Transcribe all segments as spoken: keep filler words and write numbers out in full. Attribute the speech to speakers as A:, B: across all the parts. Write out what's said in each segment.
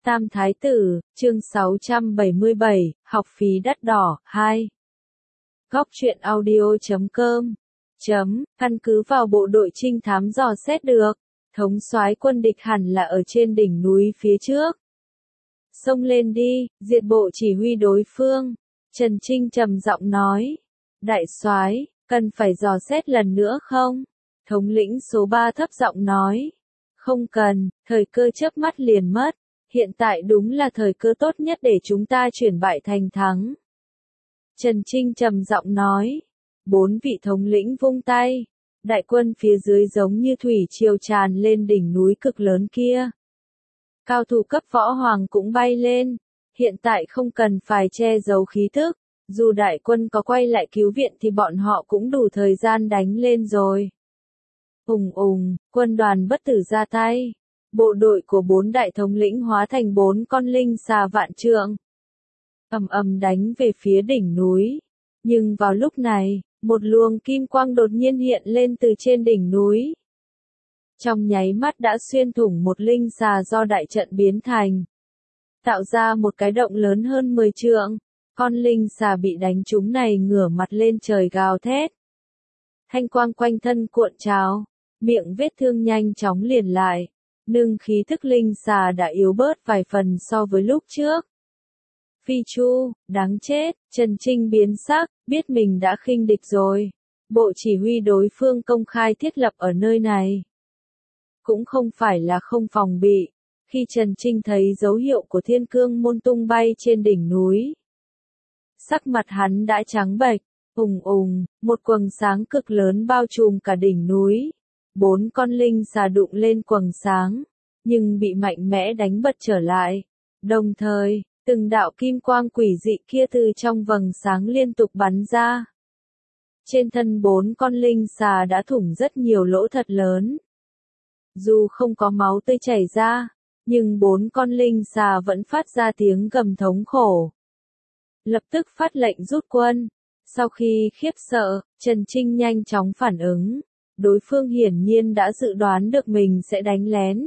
A: Tam Thái Tử, chương sáu trăm bảy mươi bảy, học phí đắt đỏ, hai. Góc truyện audio chấm com. Chấm, căn cứ vào bộ đội trinh thám dò xét được, thống soái quân địch hẳn là ở trên đỉnh núi phía trước. Xông lên đi, diệt bộ chỉ huy đối phương. Trần Trinh trầm giọng nói. Đại soái, cần phải dò xét lần nữa không? Thống lĩnh số ba thấp giọng nói. Không cần, thời cơ chớp mắt liền mất. Hiện tại đúng là thời cơ tốt nhất để chúng ta chuyển bại thành thắng. Trần Trinh trầm giọng nói. Bốn vị thống lĩnh vung tay. Đại quân phía dưới giống như thủy triều tràn lên đỉnh núi cực lớn kia. Cao thủ cấp võ hoàng cũng bay lên. Hiện tại không cần phải che giấu khí tức. Dù đại quân có quay lại cứu viện thì bọn họ cũng đủ thời gian đánh lên rồi. Ùng ùng, quân đoàn bất tử ra tay. Bộ đội của bốn đại thống lĩnh hóa thành bốn con linh xà vạn trượng. Ầm ầm đánh về phía đỉnh núi. Nhưng vào lúc này, một luồng kim quang đột nhiên hiện lên từ trên đỉnh núi. Trong nháy mắt đã xuyên thủng một linh xà do đại trận biến thành. Tạo ra một cái động lớn hơn mười trượng. Con linh xà bị đánh trúng này ngửa mặt lên trời gào thét. Thanh quang quanh thân cuộn trào. Miệng vết thương nhanh chóng liền lại. Nương khí thức linh xà đã yếu bớt vài phần so với lúc trước. Phi Chu, đáng chết, Trần Trinh biến sắc, biết mình đã khinh địch rồi. Bộ chỉ huy đối phương công khai thiết lập ở nơi này. Cũng không phải là không phòng bị. Khi Trần Trinh thấy dấu hiệu của thiên cương môn tung bay trên đỉnh núi. Sắc mặt hắn đã trắng bệch, ùng ùng, một quầng sáng cực lớn bao trùm cả đỉnh núi. Bốn con linh xà đụng lên quầng sáng, nhưng bị mạnh mẽ đánh bật trở lại. Đồng thời, từng đạo kim quang quỷ dị kia từ trong vầng sáng liên tục bắn ra. Trên thân bốn con linh xà đã thủng rất nhiều lỗ thật lớn. Dù không có máu tươi chảy ra, nhưng bốn con linh xà vẫn phát ra tiếng gầm thống khổ. Lập tức phát lệnh rút quân. Sau khi khiếp sợ, Trần Trinh nhanh chóng phản ứng. Đối phương hiển nhiên đã dự đoán được mình sẽ đánh lén.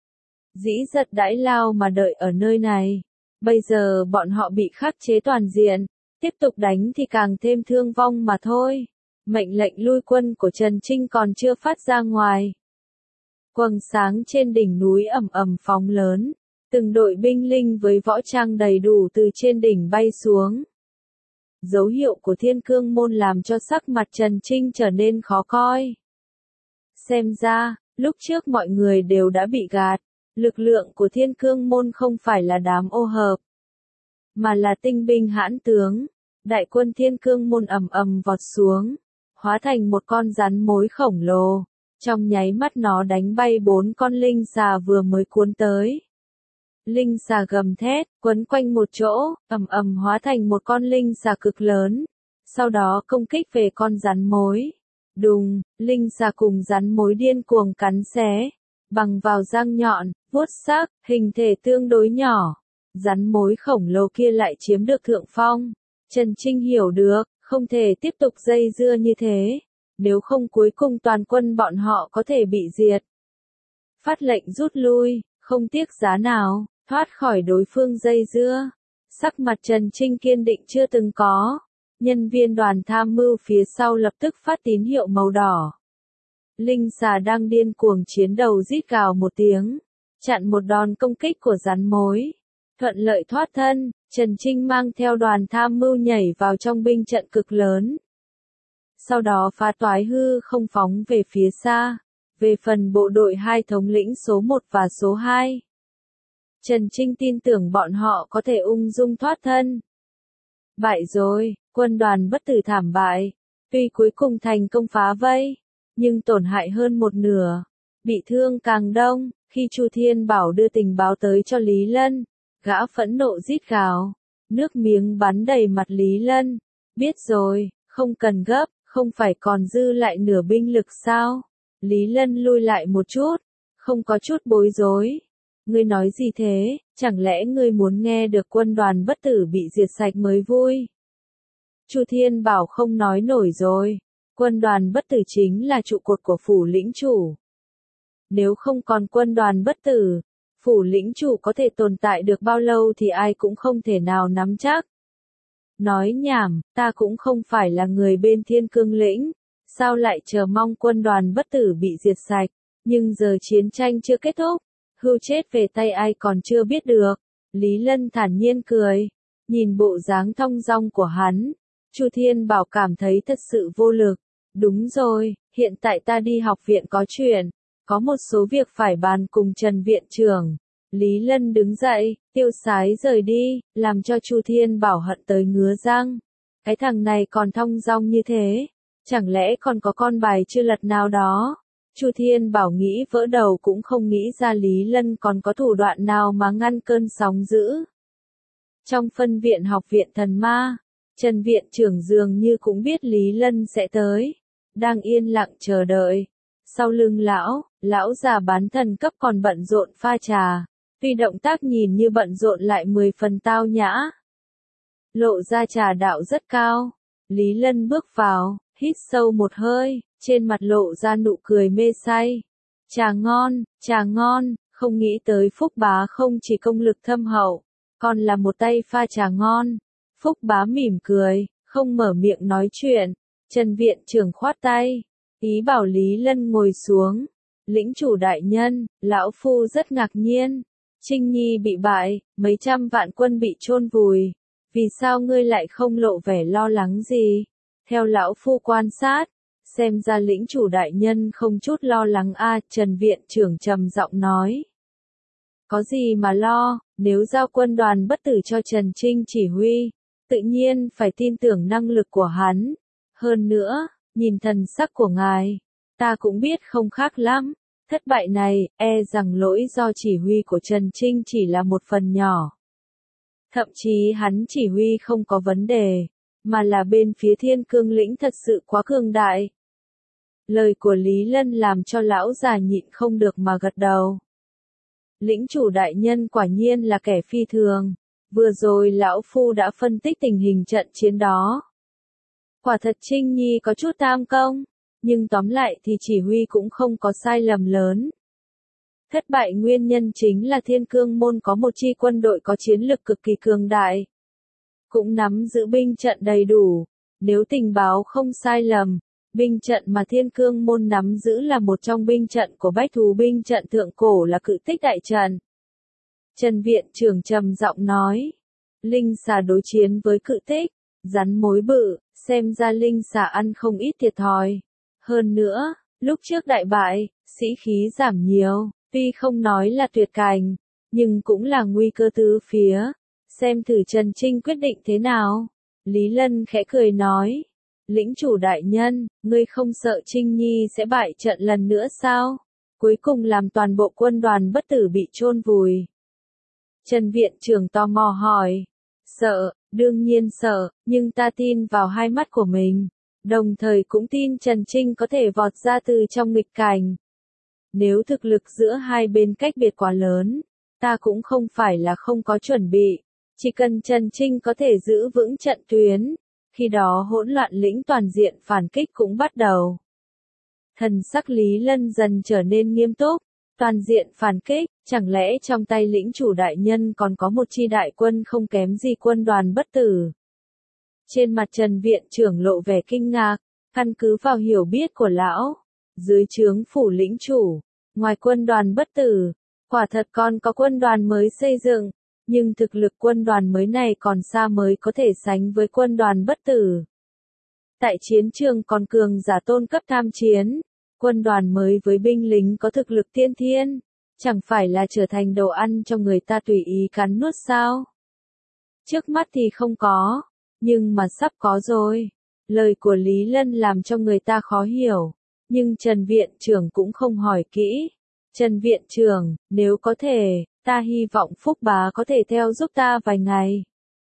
A: Dĩ giật đãi lao mà đợi ở nơi này. Bây giờ bọn họ bị khắc chế toàn diện. Tiếp tục đánh thì càng thêm thương vong mà thôi. Mệnh lệnh lui quân của Trần Trinh còn chưa phát ra ngoài. Quầng sáng trên đỉnh núi ầm ầm phóng lớn. Từng đội binh linh với võ trang đầy đủ từ trên đỉnh bay xuống. Dấu hiệu của thiên cương môn làm cho sắc mặt Trần Trinh trở nên khó coi. Xem ra, lúc trước mọi người đều đã bị gạt. Lực lượng của thiên cương môn không phải là đám ô hợp, mà là tinh binh hãn tướng. Đại quân thiên cương môn ầm ầm vọt xuống, hóa thành một con rắn mối khổng lồ. Trong nháy mắt nó đánh bay bốn con linh xà vừa mới cuốn tới. Linh xà gầm thét, quấn quanh một chỗ, ầm ầm hóa thành một con linh xà cực lớn. Sau đó công kích về con rắn mối. Đùng, linh xà cùng rắn mối điên cuồng cắn xé, bằng vào răng nhọn, vuốt sắc, hình thể tương đối nhỏ. Rắn mối khổng lồ kia lại chiếm được thượng phong. Trần Trinh hiểu được, không thể tiếp tục dây dưa như thế. Nếu không cuối cùng toàn quân bọn họ có thể bị diệt. Phát lệnh rút lui, không tiếc giá nào, thoát khỏi đối phương dây dưa. Sắc mặt Trần Trinh kiên định chưa từng có. Nhân viên đoàn tham mưu phía sau lập tức phát tín hiệu màu đỏ. Linh xà đang điên cuồng chiến đầu rít gào một tiếng, chặn một đòn công kích của rắn mối. Thuận lợi thoát thân, Trần Trinh mang theo đoàn tham mưu nhảy vào trong binh trận cực lớn. Sau đó phá toái hư không phóng về phía xa. Về phần bộ đội hai thống lĩnh số một và số hai. Trần Trinh tin tưởng bọn họ có thể ung dung thoát thân. Bại rồi, quân đoàn bất tử thảm bại. Tuy cuối cùng thành công phá vây, nhưng tổn hại hơn một nửa. Bị thương càng đông, khi Chu Thiên Bảo đưa tình báo tới cho Lý Lân. Gã phẫn nộ rít gào. Nước miếng bắn đầy mặt Lý Lân. Biết rồi, không cần gấp, không phải còn dư lại nửa binh lực sao? Lý Lân lui lại một chút, không có chút bối rối. Ngươi nói gì thế, chẳng lẽ ngươi muốn nghe được quân đoàn bất tử bị diệt sạch mới vui? Chu Thiên Bảo không nói nổi rồi. Quân đoàn bất tử chính là trụ cột của phủ lĩnh chủ. Nếu không còn quân đoàn bất tử, Phủ lĩnh chủ có thể tồn tại được bao lâu thì ai cũng không thể nào nắm chắc. Nói nhảm, ta cũng không phải là người bên Thiên Cương lĩnh, sao lại chờ mong quân đoàn bất tử bị diệt sạch, nhưng giờ chiến tranh chưa kết thúc, hưu chết về tay ai còn chưa biết được. Lý Lân thản nhiên cười, nhìn bộ dáng thong dong của hắn, Chu Thiên Bảo cảm thấy thật sự vô lực. Đúng rồi, hiện tại ta đi học viện có chuyện, có một số việc phải bàn cùng Trần viện trưởng. Lý Lân đứng dậy, tiêu sái rời đi, làm cho Chu Thiên Bảo hận tới ngứa răng. Cái thằng này còn thong dong như thế, chẳng lẽ còn có con bài chưa lật nào đó? Chu Thiên Bảo nghĩ vỡ đầu cũng không nghĩ ra Lý Lân còn có thủ đoạn nào mà ngăn cơn sóng dữ. Trong phân viện học viện thần ma, Trần viện trưởng dường như cũng biết Lý Lân sẽ tới, đang yên lặng chờ đợi. Sau lưng lão, lão già bán thần cấp còn bận rộn pha trà, tuy động tác nhìn như bận rộn lại mười phần tao nhã. Lộ ra trà đạo rất cao, Lý Lân bước vào, hít sâu một hơi, trên mặt lộ ra nụ cười mê say. Trà ngon, trà ngon, không nghĩ tới Phúc Bá không chỉ công lực thâm hậu, còn là một tay pha trà ngon. Phúc Bá mỉm cười, không mở miệng nói chuyện. Trần viện trưởng khoát tay, ý bảo Lý Lân ngồi xuống. Lĩnh chủ đại nhân, lão phu rất ngạc nhiên. Trinh Nhi bị bại, mấy trăm vạn quân bị chôn vùi. Vì sao ngươi lại không lộ vẻ lo lắng gì? Theo lão phu quan sát, xem ra lĩnh chủ đại nhân không chút lo lắng a. Trần viện trưởng trầm giọng nói. Có gì mà lo, nếu giao quân đoàn bất tử cho Trần Trinh chỉ huy, tự nhiên phải tin tưởng năng lực của hắn. Hơn nữa, nhìn thần sắc của ngài, ta cũng biết không khác lắm. Thất bại này, e rằng lỗi do chỉ huy của Trần Trinh chỉ là một phần nhỏ. Thậm chí hắn chỉ huy không có vấn đề, mà là bên phía Thiên Cương lĩnh thật sự quá cường đại. Lời của Lý Lân làm cho lão già nhịn không được mà gật đầu. Lĩnh chủ đại nhân quả nhiên là kẻ phi thường, vừa rồi lão phu đã phân tích tình hình trận chiến đó. Quả thật Trinh Nhi có chút tam công, nhưng tóm lại thì chỉ huy cũng không có sai lầm lớn. Thất bại nguyên nhân chính là Thiên Cương môn có một chi quân đội có chiến lực cực kỳ cường đại, cũng nắm giữ binh trận đầy đủ. Nếu tình báo không sai lầm, binh trận mà Thiên Cương môn nắm giữ là một trong binh trận của bách thú binh trận thượng cổ là Cự Tích đại trận. Trần viện trưởng trầm giọng nói, linh xà đối chiến với Cự Tích, rắn mối bự, xem ra linh xà ăn không ít thiệt thòi. Hơn nữa, lúc trước đại bại, sĩ khí giảm nhiều, tuy không nói là tuyệt cảnh, nhưng cũng là nguy cơ tứ phía. Xem thử Trần Trinh quyết định thế nào. Lý Lân khẽ cười nói, lĩnh chủ đại nhân, ngươi không sợ Trinh Nhi sẽ bại trận lần nữa sao? Cuối cùng làm toàn bộ quân đoàn bất tử bị chôn vùi. Trần viện trưởng tò mò hỏi, sợ, đương nhiên sợ, nhưng ta tin vào hai mắt của mình, đồng thời cũng tin Trần Trinh có thể vọt ra từ trong nghịch cảnh. Nếu thực lực giữa hai bên cách biệt quá lớn, ta cũng không phải là không có chuẩn bị. Chỉ cần Trần Trinh có thể giữ vững trận tuyến, khi đó hỗn loạn lĩnh toàn diện phản kích cũng bắt đầu. Thần sắc Lý Lân dần trở nên nghiêm túc, toàn diện phản kích, chẳng lẽ trong tay lĩnh chủ đại nhân còn có một chi đại quân không kém gì quân đoàn bất tử? Trên mặt Trần viện trưởng lộ vẻ kinh ngạc, căn cứ vào hiểu biết của lão, dưới trướng phủ lĩnh chủ, ngoài quân đoàn bất tử, quả thật còn có quân đoàn mới xây dựng. Nhưng thực lực quân đoàn mới này còn xa mới có thể sánh với quân đoàn bất tử. Tại chiến trường còn cường giả tôn cấp tham chiến, quân đoàn mới với binh lính có thực lực tiên thiên, chẳng phải là trở thành đồ ăn cho người ta tùy ý cắn nuốt sao? Trước mắt thì không có, nhưng mà sắp có rồi. Lời của Lý Lân làm cho người ta khó hiểu, nhưng Trần viện trưởng cũng không hỏi kỹ. Trần viện trưởng, nếu có thể, ta hy vọng Phúc Bá có thể theo giúp ta vài ngày.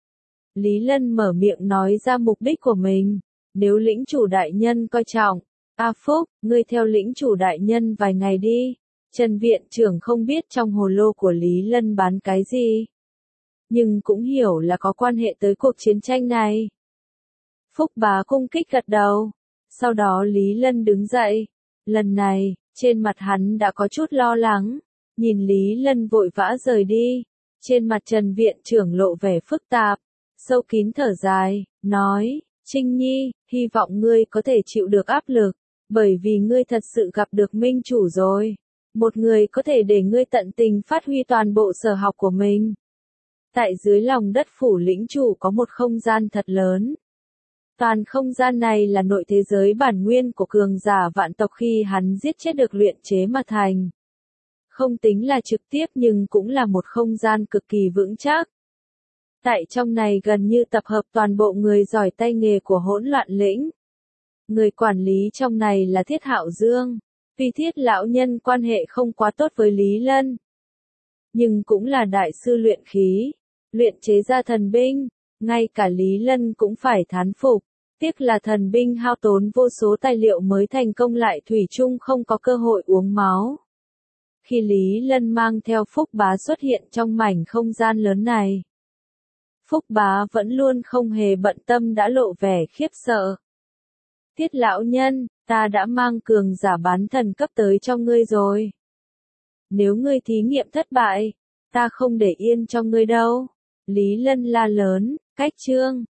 A: Lý Lân mở miệng nói ra mục đích của mình. Nếu lĩnh chủ đại nhân coi trọng, A Phúc, ngươi theo lĩnh chủ đại nhân vài ngày đi. Trần viện trưởng không biết trong hồ lô của Lý Lân bán cái gì, nhưng cũng hiểu là có quan hệ tới cuộc chiến tranh này. Phúc Bá cung kích gật đầu. Sau đó Lý Lân đứng dậy. Lần này, trên mặt hắn đã có chút lo lắng. Nhìn Lý Lân vội vã rời đi, trên mặt Trần viện trưởng lộ vẻ phức tạp, sâu kín thở dài, nói, Trinh Nhi, hy vọng ngươi có thể chịu được áp lực, bởi vì ngươi thật sự gặp được minh chủ rồi. Một người có thể để ngươi tận tình phát huy toàn bộ sở học của mình. Tại dưới lòng đất phủ lĩnh chủ có một không gian thật lớn. Toàn không gian này là nội thế giới bản nguyên của cường giả vạn tộc khi hắn giết chết được luyện chế mà thành. Không tính là trực tiếp nhưng cũng là một không gian cực kỳ vững chắc. Tại trong này gần như tập hợp toàn bộ người giỏi tay nghề của hỗn loạn lĩnh. Người quản lý trong này là Thiết Hạo Dương. Vì Thiết lão nhân quan hệ không quá tốt với Lý Lân, nhưng cũng là đại sư luyện khí, luyện chế ra thần binh, ngay cả Lý Lân cũng phải thán phục. Tiếc là thần binh hao tốn vô số tài liệu mới thành công lại thủy chung không có cơ hội uống máu. Khi Lý Lân mang theo Phúc Bá xuất hiện trong mảnh không gian lớn này, Phúc Bá vẫn luôn không hề bận tâm đã lộ vẻ khiếp sợ. Thiết lão nhân, ta đã mang cường giả bán thần cấp tới cho ngươi rồi. Nếu ngươi thí nghiệm thất bại, ta không để yên cho ngươi đâu. Lý Lân la lớn, cách chương.